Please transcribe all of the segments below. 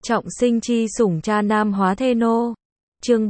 Trọng sinh chi sủng cha nam hóa thê nô. Chương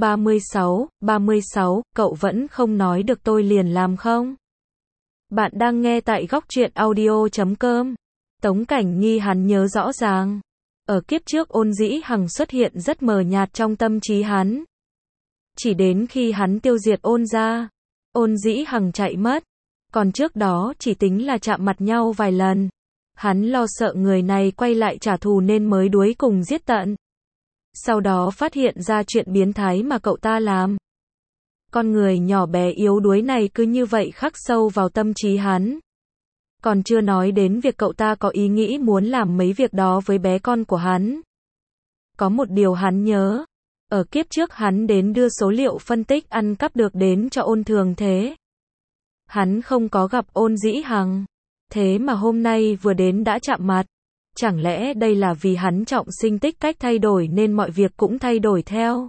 36, cậu vẫn không nói được tôi liền làm không? Bạn đang nghe tại góc truyện audio.com. Tống Cảnh Nghi hắn nhớ rõ ràng. Ở kiếp trước Ôn Dĩ Hằng xuất hiện rất mờ nhạt trong tâm trí hắn. Chỉ đến khi hắn tiêu diệt Ôn gia, Ôn Dĩ Hằng chạy mất. Còn trước đó chỉ tính là chạm mặt nhau vài lần. Hắn lo sợ người này quay lại trả thù nên mới đuối cùng giết tận. Sau đó phát hiện ra chuyện biến thái mà cậu ta làm. Con người nhỏ bé yếu đuối này cứ như vậy khắc sâu vào tâm trí hắn. Còn chưa nói đến việc cậu ta có ý nghĩ muốn làm mấy việc đó với bé con của hắn. Có một điều hắn nhớ. Ở kiếp trước hắn đến đưa số liệu phân tích ăn cắp được đến cho Ôn Thường Thế. Hắn không có gặp Ôn Dĩ Hằng. Thế mà hôm nay vừa đến đã chạm mặt. Chẳng lẽ đây là vì hắn trọng sinh tích cách thay đổi nên mọi việc cũng thay đổi theo?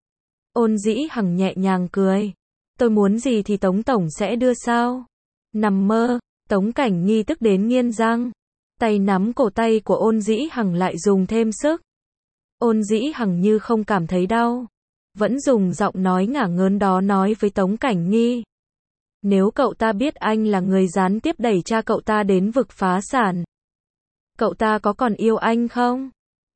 Ôn Dĩ Hằng nhẹ nhàng cười. Tôi muốn gì thì Tống Tổng sẽ đưa sao? Nằm mơ, Tống Cảnh Nghi tức đến nghiến răng. Tay nắm cổ tay của Ôn Dĩ Hằng lại dùng thêm sức. Ôn Dĩ Hằng như không cảm thấy đau. Vẫn dùng giọng nói ngả ngớn đó nói với Tống Cảnh Nghi. Nếu cậu ta biết anh là người gián tiếp đẩy cha cậu ta đến vực phá sản, cậu ta có còn yêu anh không?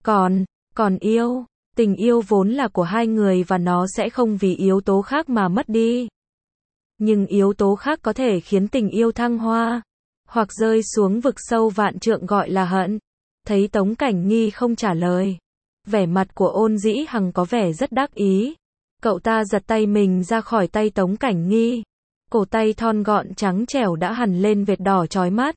Còn yêu. Tình yêu vốn là của hai người và nó sẽ không vì yếu tố khác mà mất đi. Nhưng yếu tố khác có thể khiến tình yêu thăng hoa, hoặc rơi xuống vực sâu vạn trượng gọi là hận. Thấy Tống Cảnh Nghi không trả lời, vẻ mặt của Ôn Dĩ Hằng có vẻ rất đắc ý. Cậu ta giật tay mình ra khỏi tay Tống Cảnh Nghi. Cổ tay thon gọn trắng trẻo đã hằn lên vệt đỏ chói mắt.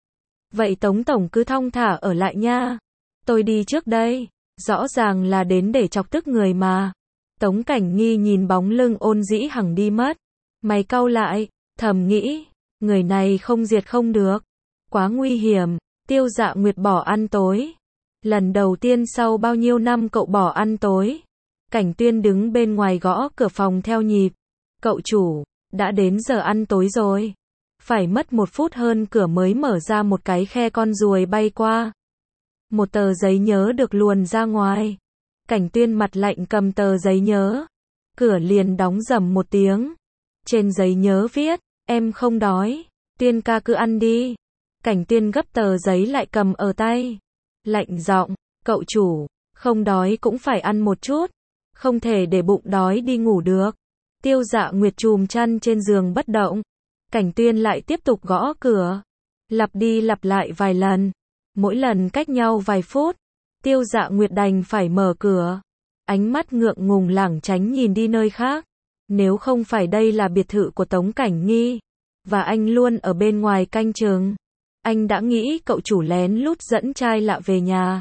Vậy Tống Tổng cứ thong thả ở lại nha. Tôi đi trước đây. Rõ ràng là đến để chọc tức người mà. Tống Cảnh Nghi nhìn bóng lưng Ôn Dĩ Hằng đi mất. Mày cau lại, thầm nghĩ. Người này không diệt không được. Quá nguy hiểm. Tiêu Dạ Nguyệt bỏ ăn tối. Lần đầu tiên sau bao nhiêu năm cậu bỏ ăn tối. Cảnh Tuyên đứng bên ngoài gõ cửa phòng theo nhịp. Cậu chủ, đã đến giờ ăn tối rồi. Phải mất 1 phút hơn cửa mới mở ra một cái khe con ruồi bay qua. Một tờ giấy nhớ được luồn ra ngoài. Cảnh Tuyên mặt lạnh cầm tờ giấy nhớ. Cửa liền đóng rầm một tiếng. Trên giấy nhớ viết, em không đói. Tuyên ca cứ ăn đi. Cảnh Tuyên gấp tờ giấy lại cầm ở tay. Lạnh giọng, cậu chủ, không đói cũng phải ăn một chút. Không thể để bụng đói đi ngủ được. Tiêu Dạ Nguyệt chùm chăn trên giường bất động. Cảnh Tuyên lại tiếp tục gõ cửa. Lặp đi lặp lại vài lần. Mỗi lần cách nhau vài phút. Tiêu Dạ Nguyệt đành phải mở cửa. Ánh mắt ngượng ngùng lảng tránh nhìn đi nơi khác. Nếu không phải đây là biệt thự của Tống Cảnh Nghi, và anh luôn ở bên ngoài canh chừng, anh đã nghĩ cậu chủ lén lút dẫn trai lạ về nhà.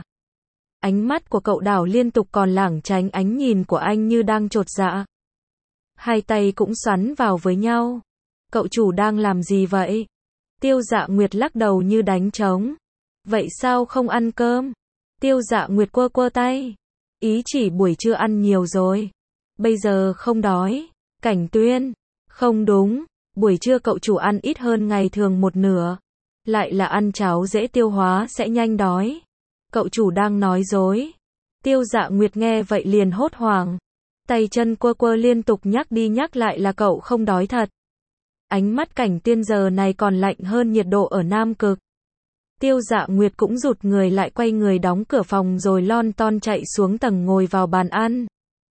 Ánh mắt của cậu đảo liên tục còn lảng tránh ánh nhìn của anh như đang chột dạ. Hai tay cũng xoắn vào với nhau. Cậu chủ đang làm gì vậy? Tiêu Dạ Nguyệt lắc đầu như đánh trống. Vậy sao không ăn cơm? Tiêu Dạ Nguyệt quơ quơ tay. Ý chỉ buổi trưa ăn nhiều rồi. Bây giờ không đói. Cảnh Tuyên. Không đúng. Buổi trưa cậu chủ ăn ít hơn ngày thường 1/2. Lại là ăn cháo dễ tiêu hóa sẽ nhanh đói. Cậu chủ đang nói dối. Tiêu Dạ Nguyệt nghe vậy liền hốt hoảng. Tay chân quơ quơ liên tục nhắc đi nhắc lại là cậu không đói thật. Ánh mắt Cảnh Tuyên giờ này còn lạnh hơn nhiệt độ ở Nam Cực. Tiêu Dạ Nguyệt cũng rụt người lại quay người đóng cửa phòng rồi lon ton chạy xuống tầng ngồi vào bàn ăn.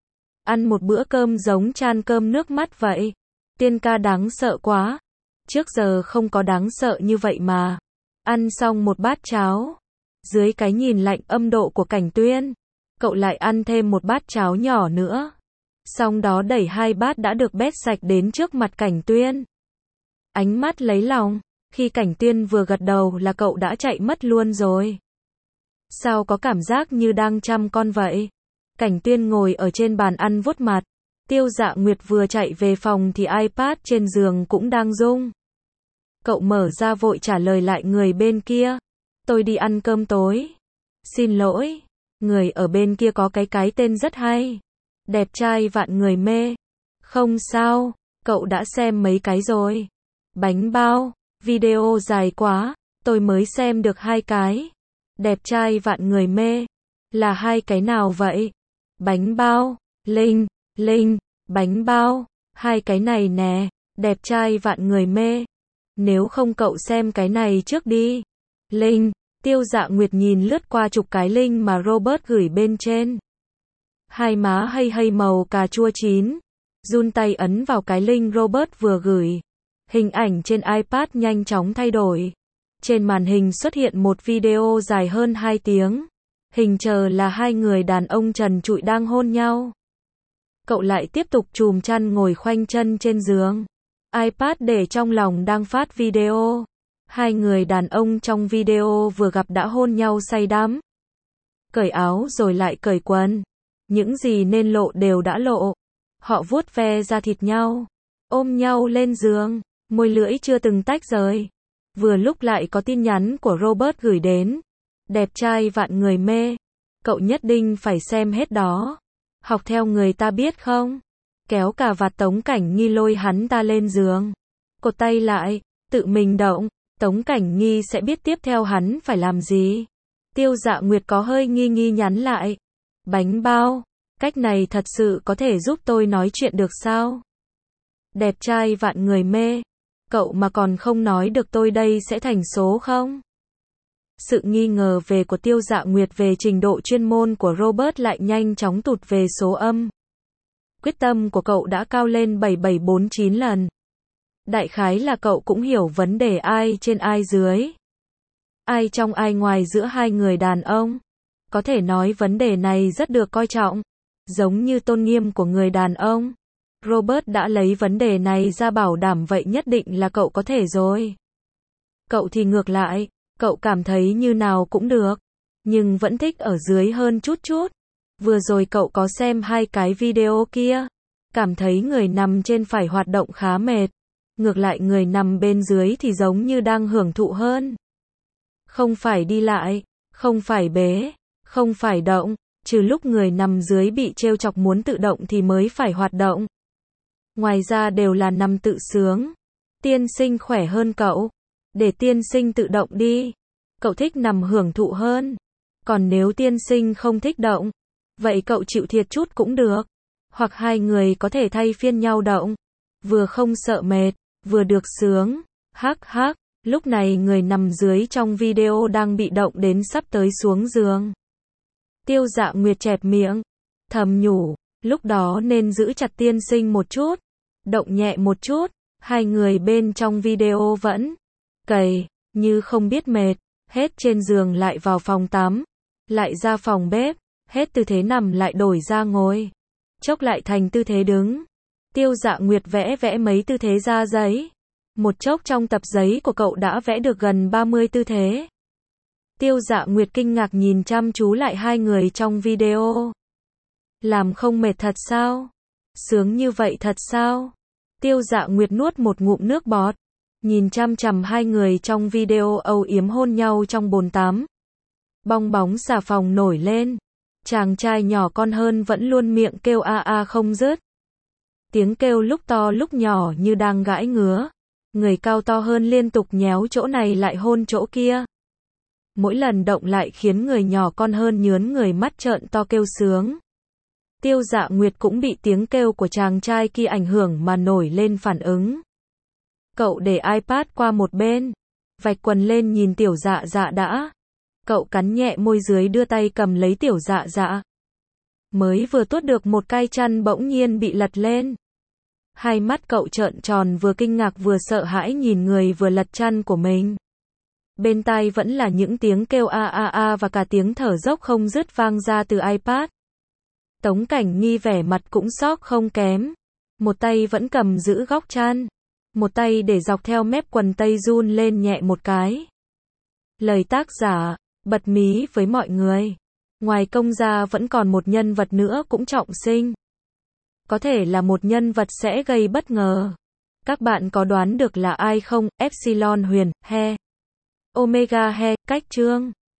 Ăn một bữa cơm giống chan cơm nước mắt vậy. Tiên ca đáng sợ quá. Trước giờ không có đáng sợ như vậy mà. Ăn xong một bát cháo. Dưới cái nhìn lạnh âm độ của Cảnh Tuyên, cậu lại ăn thêm một bát cháo nhỏ nữa. Xong đó đẩy 2 bát đã được bét sạch đến trước mặt Cảnh Tuyên. Ánh mắt lấy lòng. Khi Cảnh Tuyên vừa gật đầu là cậu đã chạy mất luôn rồi. Sao có cảm giác như đang chăm con vậy? Cảnh Tuyên ngồi ở trên bàn ăn vuốt mặt. Tiêu Dạ Nguyệt vừa chạy về phòng thì iPad trên giường cũng đang rung. Cậu mở ra vội trả lời lại người bên kia. Tôi đi ăn cơm tối. Xin lỗi. Người ở bên kia có cái tên rất hay. Đẹp trai vạn người mê. Không sao. Cậu đã xem mấy cái rồi. Bánh bao. Video dài quá. Tôi mới xem được 2 cái. Đẹp trai vạn người mê. Là hai cái nào vậy? Bánh bao, Linh, Linh, bánh bao, hai cái này nè, đẹp trai vạn người mê. Nếu không cậu xem cái này trước đi. Linh, Tiêu Dạ Nguyệt nhìn lướt qua chục cái link mà Robert gửi bên trên. Hai má hay hay màu cà chua chín. Run tay ấn vào cái link Robert vừa gửi. Hình ảnh trên iPad nhanh chóng thay đổi. Trên màn hình xuất hiện một video dài hơn 2 tiếng. Hình chờ là hai người đàn ông trần trụi đang hôn nhau. Cậu lại tiếp tục chùm chăn ngồi khoanh chân trên giường. iPad để trong lòng đang phát video. Hai người đàn ông trong video vừa gặp đã hôn nhau say đắm. Cởi áo rồi lại cởi quần. Những gì nên lộ đều đã lộ. Họ vuốt ve da thịt nhau. Ôm nhau lên giường. Môi lưỡi chưa từng tách rời. Vừa lúc lại có tin nhắn của Robert gửi đến. Đẹp trai vạn người mê. Cậu nhất định phải xem hết đó. Học theo người ta biết không? Kéo cà vạt Tống Cảnh Nghi lôi hắn ta lên giường. Cột tay lại, tự mình động. Tống Cảnh Nghi sẽ biết tiếp theo hắn phải làm gì. Tiêu Dạ Nguyệt có hơi nghi nghi nhắn lại. Bánh bao, cách này thật sự có thể giúp tôi nói chuyện được sao? Đẹp trai vạn người mê. Cậu mà còn không nói được tôi đây sẽ thành số không? Sự nghi ngờ về của Tiêu Dạ Nguyệt về trình độ chuyên môn của Robert lại nhanh chóng tụt về số âm. Quyết tâm của cậu đã cao lên 7749 lần. Đại khái là cậu cũng hiểu vấn đề ai trên ai dưới. Ai trong ai ngoài giữa hai người đàn ông. Có thể nói vấn đề này rất được coi trọng. Giống như tôn nghiêm của người đàn ông. Robert đã lấy vấn đề này ra bảo đảm vậy nhất định là cậu có thể rồi. Cậu thì ngược lại. Cậu cảm thấy như nào cũng được. Nhưng vẫn thích ở dưới hơn chút chút. Vừa rồi cậu có xem hai cái video kia. Cảm thấy người nằm trên phải hoạt động khá mệt. Ngược lại người nằm bên dưới thì giống như đang hưởng thụ hơn. Không phải đi lại, không phải bế, không phải động. Trừ lúc người nằm dưới bị trêu chọc muốn tự động thì mới phải hoạt động. Ngoài ra đều là nằm tự sướng. Tiên sinh khỏe hơn cậu. Để tiên sinh tự động đi. Cậu thích nằm hưởng thụ hơn. Còn nếu tiên sinh không thích động, vậy cậu chịu thiệt chút cũng được. Hoặc hai người có thể thay phiên nhau động. Vừa không sợ mệt, vừa được sướng. Hắc hắc, lúc này người nằm dưới trong video đang bị động đến sắp tới xuống giường. Tiêu Dạ Nguyệt chẹp miệng, thầm nhủ, lúc đó nên giữ chặt tiên sinh một chút. Động nhẹ một chút, hai người bên trong video vẫn cày, như không biết mệt, hết trên giường lại vào phòng tắm, lại ra phòng bếp, hết tư thế nằm lại đổi ra ngồi, chốc lại thành tư thế đứng. Tiêu Dạ Nguyệt vẽ mấy tư thế ra giấy. Một chốc trong tập giấy của cậu đã vẽ được gần 30 tư thế. Tiêu Dạ Nguyệt kinh ngạc nhìn chăm chú lại hai người trong video. Làm không mệt thật sao? Sướng như vậy thật sao? Tiêu Dạ Nguyệt nuốt một ngụm nước bọt. Nhìn chăm chằm hai người trong video âu yếm hôn nhau trong bồn tắm. Bong bóng xà phòng nổi lên. Chàng trai nhỏ con hơn vẫn luôn miệng kêu a a không dứt. Tiếng kêu lúc to lúc nhỏ như đang gãi ngứa. Người cao to hơn liên tục nhéo chỗ này lại hôn chỗ kia. Mỗi lần động lại khiến người nhỏ con hơn nhớn người mắt trợn to kêu sướng. Tiêu Dạ Nguyệt cũng bị tiếng kêu của chàng trai kia ảnh hưởng mà nổi lên phản ứng. Cậu để iPad qua một bên, vạch quần lên nhìn Tiểu Dạ Dạ đã. Cậu cắn nhẹ môi dưới đưa tay cầm lấy Tiểu Dạ Dạ. Mới vừa tuốt được một cái chăn bỗng nhiên bị lật lên. Hai mắt cậu trợn tròn vừa kinh ngạc vừa sợ hãi nhìn người vừa lật chăn của mình. Bên tai vẫn là những tiếng kêu a a a và cả tiếng thở dốc không dứt vang ra từ iPad. Tống Cảnh Nghi vẻ mặt cũng sốc không kém. Một tay vẫn cầm giữ góc chăn. Một tay để dọc theo mép quần tây run lên nhẹ một cái. Lời tác giả, bật mí với mọi người. Ngoài công gia vẫn còn một nhân vật nữa cũng trọng sinh. Có thể là một nhân vật sẽ gây bất ngờ. Các bạn có đoán được là ai không? Epsilon Huyền, he. Omega he, cách chương.